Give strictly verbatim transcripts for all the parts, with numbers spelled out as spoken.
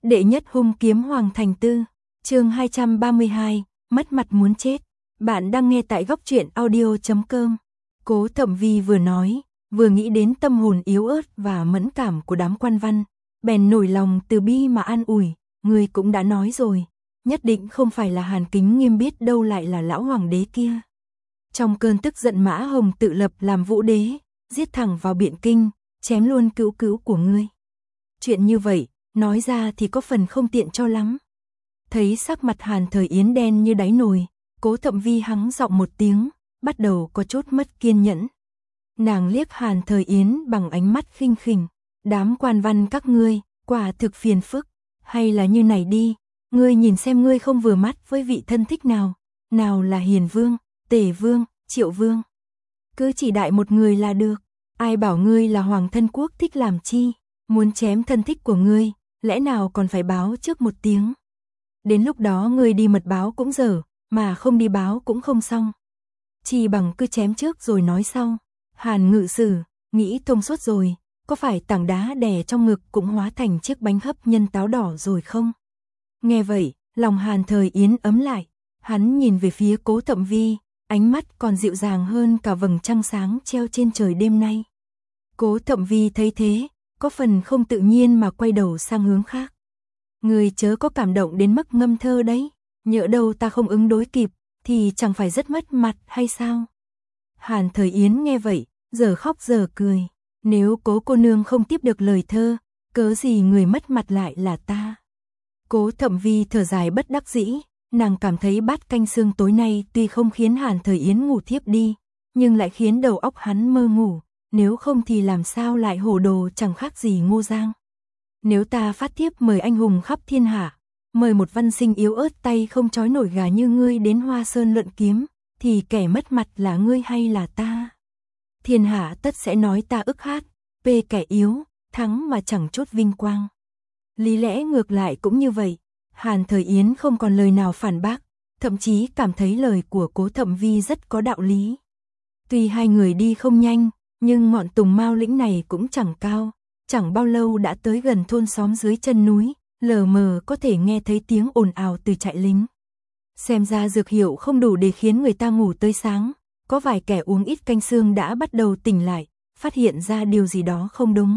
Đệ nhất hung kiếm Hoàng Thành Tư, chương hai trăm ba mươi hai, mất mặt muốn chết. Bạn đang nghe tại góc truyện audio chấm com. Cố Thẩm Vi vừa nói, vừa nghĩ đến tâm hồn yếu ớt và mẫn cảm của đám quan văn, bèn nổi lòng từ bi mà an ủi, người cũng đã nói rồi, nhất định không phải là Hàn Kính Nghiêm, biết đâu lại là lão hoàng đế kia. Trong cơn tức giận Mã Hồng tự lập làm vũ đế, giết thẳng vào Biện Kinh, chém luôn cứu cứu của ngươi. Chuyện như vậy, nói ra thì có phần không tiện cho lắm. Thấy sắc mặt Hàn Thời Yến đen như đáy nồi, Cố Thẩm Vi hắng giọng một tiếng, bắt đầu có chút mất kiên nhẫn. Nàng liếc Hàn Thời Yến bằng ánh mắt khinh khỉnh, đám quan văn các ngươi, quả thực phiền phức, hay là như này đi, ngươi nhìn xem ngươi không vừa mắt với vị thân thích nào, nào là Hiền Vương, Tề Vương, Triệu Vương. Cứ chỉ đại một người là được, ai bảo ngươi là hoàng thân quốc thích làm chi, muốn chém thân thích của ngươi, lẽ nào còn phải báo trước một tiếng. Đến lúc đó ngươi đi mật báo cũng dở, mà không đi báo cũng không xong. Chỉ bằng cứ chém trước rồi nói sau. Hàn Ngự Sử, nghĩ thông suốt rồi, có phải tảng đá đè trong ngực cũng hóa thành chiếc bánh hấp nhân táo đỏ rồi không? Nghe vậy, lòng Hàn Thời Yến ấm lại, hắn nhìn về phía Cố Thẩm Vi, ánh mắt còn dịu dàng hơn cả vầng trăng sáng treo trên trời đêm nay. Cố Thẩm Vi thấy thế, có phần không tự nhiên mà quay đầu sang hướng khác. Người chớ có cảm động đến mức ngâm thơ đấy, nhỡ đâu ta không ứng đối kịp, thì chẳng phải rất mất mặt hay sao? Hàn Thời Yến nghe vậy, giờ khóc giờ cười, nếu Cố cô nương không tiếp được lời thơ, cớ gì người mất mặt lại là ta. Cố Thẩm Vi thở dài bất đắc dĩ, nàng cảm thấy bát canh xương tối nay tuy không khiến Hàn Thời Yến ngủ thiếp đi, nhưng lại khiến đầu óc hắn mơ ngủ, nếu không thì làm sao lại hồ đồ chẳng khác gì Ngô Giang. Nếu ta phát thiếp mời anh hùng khắp thiên hạ, mời một văn sinh yếu ớt tay không trói nổi gà như ngươi đến Hoa Sơn luận kiếm, thì kẻ mất mặt là ngươi hay là ta? Thiên hạ tất sẽ nói ta ức hát, pê kẻ yếu, thắng mà chẳng chút vinh quang. Lý lẽ ngược lại cũng như vậy, Hàn Thời Yến không còn lời nào phản bác, thậm chí cảm thấy lời của Cố Thẩm Vi rất có đạo lý. Tuy hai người đi không nhanh, nhưng ngọn Tùng Mao lĩnh này cũng chẳng cao, chẳng bao lâu đã tới gần thôn xóm dưới chân núi, lờ mờ có thể nghe thấy tiếng ồn ào từ trại lính. Xem ra dược hiệu không đủ để khiến người ta ngủ tới sáng, có vài kẻ uống ít canh xương đã bắt đầu tỉnh lại, phát hiện ra điều gì đó không đúng.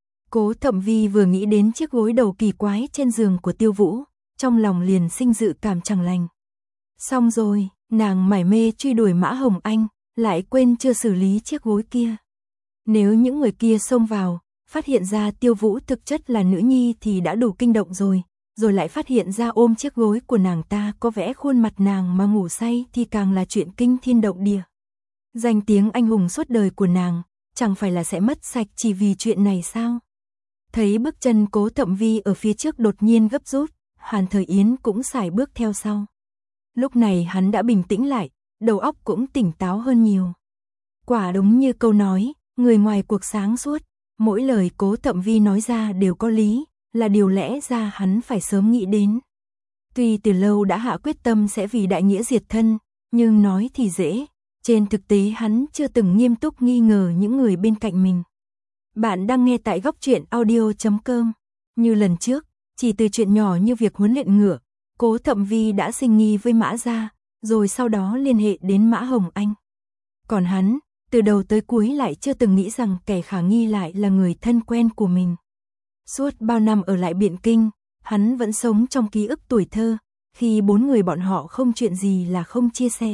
Cố Thẩm Vi vừa nghĩ đến chiếc gối đầu kỳ quái trên giường của Tiêu Vũ, trong lòng liền sinh dự cảm chẳng lành. Xong rồi, nàng mải mê truy đuổi Mã Hồng Anh, lại quên chưa xử lý chiếc gối kia. Nếu những người kia xông vào, phát hiện ra Tiêu Vũ thực chất là nữ nhi thì đã đủ kinh động rồi, rồi lại phát hiện ra ôm chiếc gối của nàng ta có vẽ khuôn mặt nàng mà ngủ say thì càng là chuyện kinh thiên động địa. Danh tiếng anh hùng suốt đời của nàng, chẳng phải là sẽ mất sạch chỉ vì chuyện này sao? Thấy bước chân Cố Thẩm Vi ở phía trước đột nhiên gấp rút, Hàn Thời Yến cũng sải bước theo sau. Lúc này hắn đã bình tĩnh lại, đầu óc cũng tỉnh táo hơn nhiều. Quả đúng như câu nói, người ngoài cuộc sáng suốt, mỗi lời Cố Thẩm Vi nói ra đều có lý, là điều lẽ ra hắn phải sớm nghĩ đến. Tuy từ lâu đã hạ quyết tâm sẽ vì đại nghĩa diệt thân, nhưng nói thì dễ, trên thực tế hắn chưa từng nghiêm túc nghi ngờ những người bên cạnh mình. Bạn đang nghe tại góc truyện audio chấm com. Như lần trước, chỉ từ chuyện nhỏ như việc huấn luyện ngựa, Cố Thẩm Vi đã sinh nghi với Mã Gia, rồi sau đó liên hệ đến Mã Hồng Anh. Còn hắn, từ đầu tới cuối lại chưa từng nghĩ rằng kẻ khả nghi lại là người thân quen của mình. Suốt bao năm ở lại Biện Kinh, hắn vẫn sống trong ký ức tuổi thơ, khi bốn người bọn họ không chuyện gì là không chia sẻ.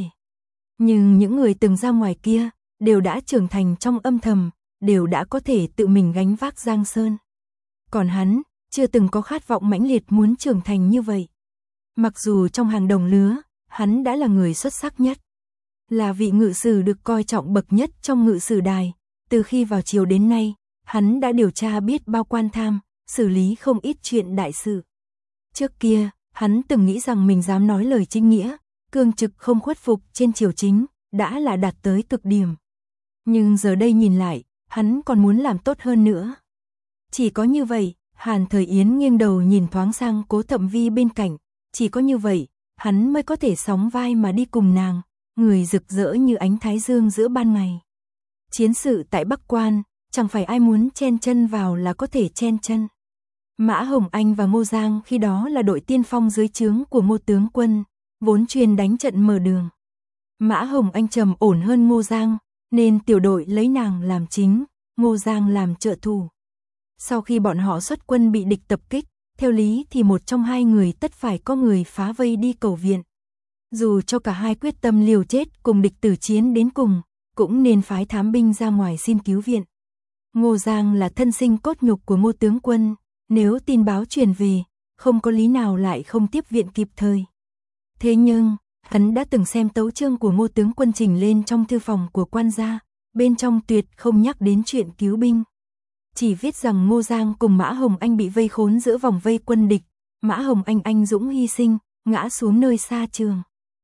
Nhưng những người từng ra ngoài kia, đều đã trưởng thành trong âm thầm, đều đã có thể tự mình gánh vác giang sơn. Còn hắn, chưa từng có khát vọng mãnh liệt muốn trưởng thành như vậy. Mặc dù trong hàng đồng lứa, hắn đã là người xuất sắc nhất. Là vị ngự sử được coi trọng bậc nhất trong ngự sử đài, từ khi vào triều đến nay, hắn đã điều tra biết bao quan tham, xử lý không ít chuyện đại sự. Trước kia, hắn từng nghĩ rằng mình dám nói lời chính nghĩa, cương trực không khuất phục trên triều chính, đã là đạt tới cực điểm. Nhưng giờ đây nhìn lại, hắn còn muốn làm tốt hơn nữa. Chỉ có như vậy, Hàn Thời Yến nghiêng đầu nhìn thoáng sang Cố Thẩm Vi bên cạnh, chỉ có như vậy, hắn mới có thể sóng vai mà đi cùng nàng, người rực rỡ như ánh thái dương giữa ban ngày. Chiến sự tại Bắc Quan, chẳng phải ai muốn chen chân vào là có thể chen chân. Mã Hồng Anh và Ngô Giang khi đó là đội tiên phong dưới trướng của Ngô tướng quân, vốn chuyên đánh trận mở đường. Mã Hồng Anh trầm ổn hơn Ngô Giang, nên tiểu đội lấy nàng làm chính, Ngô Giang làm trợ thủ. Sau khi bọn họ xuất quân bị địch tập kích, theo lý thì một trong hai người tất phải có người phá vây đi cầu viện. Dù cho cả hai quyết tâm liều chết cùng địch tử chiến đến cùng, cũng nên phái thám binh ra ngoài xin cứu viện. Ngô Giang là thân sinh cốt nhục của Ngô tướng quân, nếu tin báo truyền về, không có lý nào lại không tiếp viện kịp thời. Thế nhưng, hắn đã từng xem tấu chương của Ngô tướng quân trình lên trong thư phòng của quan gia, bên trong tuyệt không nhắc đến chuyện cứu binh. Chỉ viết rằng Ngô Giang cùng Mã Hồng Anh bị vây khốn giữa vòng vây quân địch, Mã Hồng Anh anh dũng hy sinh, ngã xuống nơi xa trường.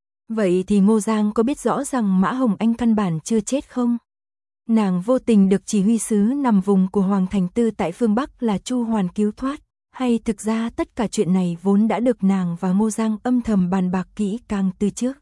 Vậy thì Ngô Giang có biết rõ rằng Mã Hồng Anh căn bản chưa chết không? Nàng vô tình được chỉ huy sứ nằm vùng của Hoàng Thành Tư tại phương Bắc là Chu Hoàn cứu thoát, hay thực ra tất cả chuyện này vốn đã được nàng và Ngô Giang âm thầm bàn bạc kỹ càng từ trước.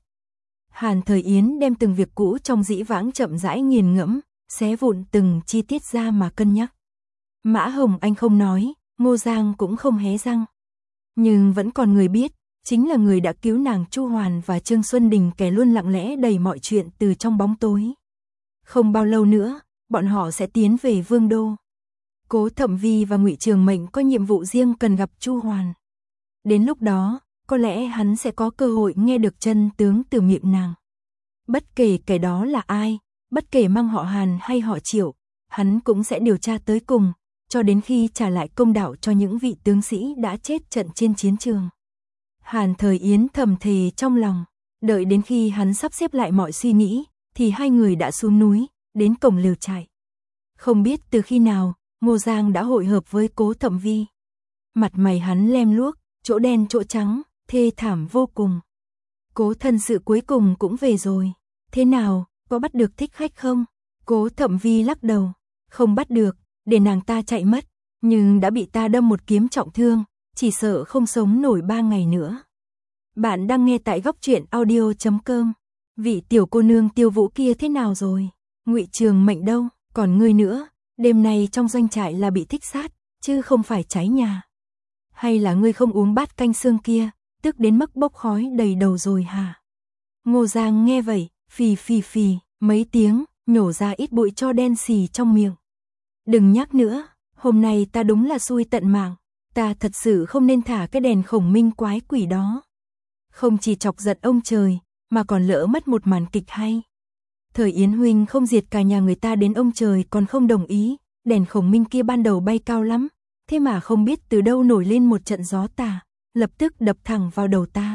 Hàn Thời Yến đem từng việc cũ trong dĩ vãng chậm rãi nghiền ngẫm, xé vụn từng chi tiết ra mà cân nhắc. Mã Hồng Anh không nói, Ngô Giang cũng không hé răng. Nhưng vẫn còn người biết, chính là người đã cứu nàng Chu Hoàn và Trương Xuân Đình, kẻ luôn lặng lẽ đẩy mọi chuyện từ trong bóng tối. Không bao lâu nữa, bọn họ sẽ tiến về Vương Đô. Cố Thẩm Vi và Ngụy Trường Mệnh có nhiệm vụ riêng cần gặp Chu Hoàn. Đến lúc đó, có lẽ hắn sẽ có cơ hội nghe được chân tướng từ miệng nàng. Bất kể kẻ đó là ai, bất kể mang họ Hàn hay họ Triệu, hắn cũng sẽ điều tra tới cùng, cho đến khi trả lại công đạo cho những vị tướng sĩ đã chết trận trên chiến trường. Hàn Thời Yến thầm thề trong lòng, đợi đến khi hắn sắp xếp lại mọi suy nghĩ, thì hai người đã xuống núi, đến cổng lều trại. Không biết từ khi nào, Ngô Giang đã hội hợp với Cố Thẩm Vi. Mặt mày hắn lem luốc, chỗ đen chỗ trắng, thê thảm vô cùng. Cố thân sự cuối cùng cũng về rồi. Thế nào, có bắt được thích khách không? Cố Thẩm Vi lắc đầu. Không bắt được, để nàng ta chạy mất, nhưng đã bị ta đâm một kiếm trọng thương, chỉ sợ không sống nổi ba ngày nữa. Bạn đang nghe tại góc truyện audio chấm com. Vị tiểu cô nương Tiêu Vũ kia thế nào rồi? Ngụy Trường Mệnh đâu? Còn ngươi nữa? Đêm nay trong doanh trại là bị thích sát, chứ không phải cháy nhà. Hay là ngươi không uống bát canh xương kia, tức đến mức bốc khói đầy đầu rồi hả? Ngô Giang nghe vậy, phì phì phì, mấy tiếng, nhổ ra ít bụi tro đen xì trong miệng. Đừng nhắc nữa, hôm nay ta đúng là xui tận mạng, ta thật sự không nên thả cái đèn khổng minh quái quỷ đó. Không chỉ chọc giận ông trời, mà còn lỡ mất một màn kịch hay. Thời Yến huynh không diệt cả nhà người ta đến ông trời còn không đồng ý, đèn khổng minh kia ban đầu bay cao lắm, thế mà không biết từ đâu nổi lên một trận gió tà, lập tức đập thẳng vào đầu ta.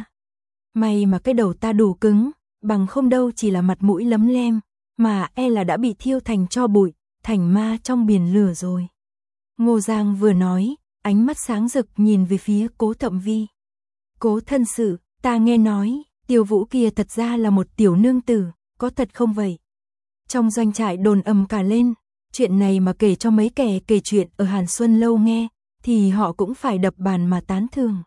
May mà cái đầu ta đủ cứng, bằng không đâu chỉ là mặt mũi lấm lem, mà e là đã bị thiêu thành tro bụi, thành ma trong biển lửa rồi. Ngô Giang vừa nói, ánh mắt sáng rực nhìn về phía Cố Thẩm Vi. Cố thân sự, ta nghe nói, Tiêu Vũ kia thật ra là một tiểu nương tử, có thật không vậy? Trong doanh trại đồn ầm cả lên, chuyện này mà kể cho mấy kẻ kể chuyện ở Hàn Xuân Lâu nghe, thì họ cũng phải đập bàn mà tán thưởng.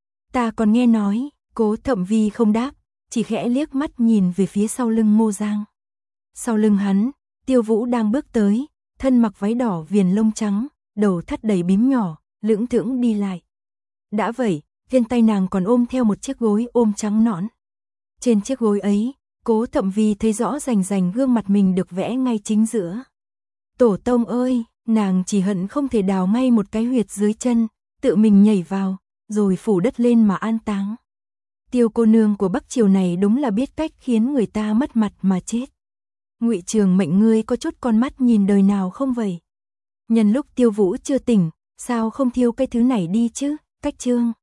Ta còn nghe nói, Cố Thẩm Vi không đáp, chỉ khẽ liếc mắt nhìn về phía sau lưng Ngô Giang. Sau lưng hắn, Tiêu Vũ đang bước tới, thân mặc váy đỏ viền lông trắng, đầu thắt đầy bím nhỏ, lững thững đi lại. Đã vậy, trên tay nàng còn ôm theo một chiếc gối ôm trắng nõn. Trên chiếc gối ấy, Cố Thẩm Vi thấy rõ rành rành gương mặt mình được vẽ ngay chính giữa. Tổ tông ơi, nàng chỉ hận không thể đào ngay một cái huyệt dưới chân, tự mình nhảy vào, rồi phủ đất lên mà an táng. Tiêu cô nương của Bắc Triều này đúng là biết cách khiến người ta mất mặt mà chết. Ngụy Trường Mệnh, ngươi có chút con mắt nhìn đời nào không vậy? Nhân lúc Tiêu Vũ chưa tỉnh, sao không thiêu cái thứ này đi chứ? Cách chương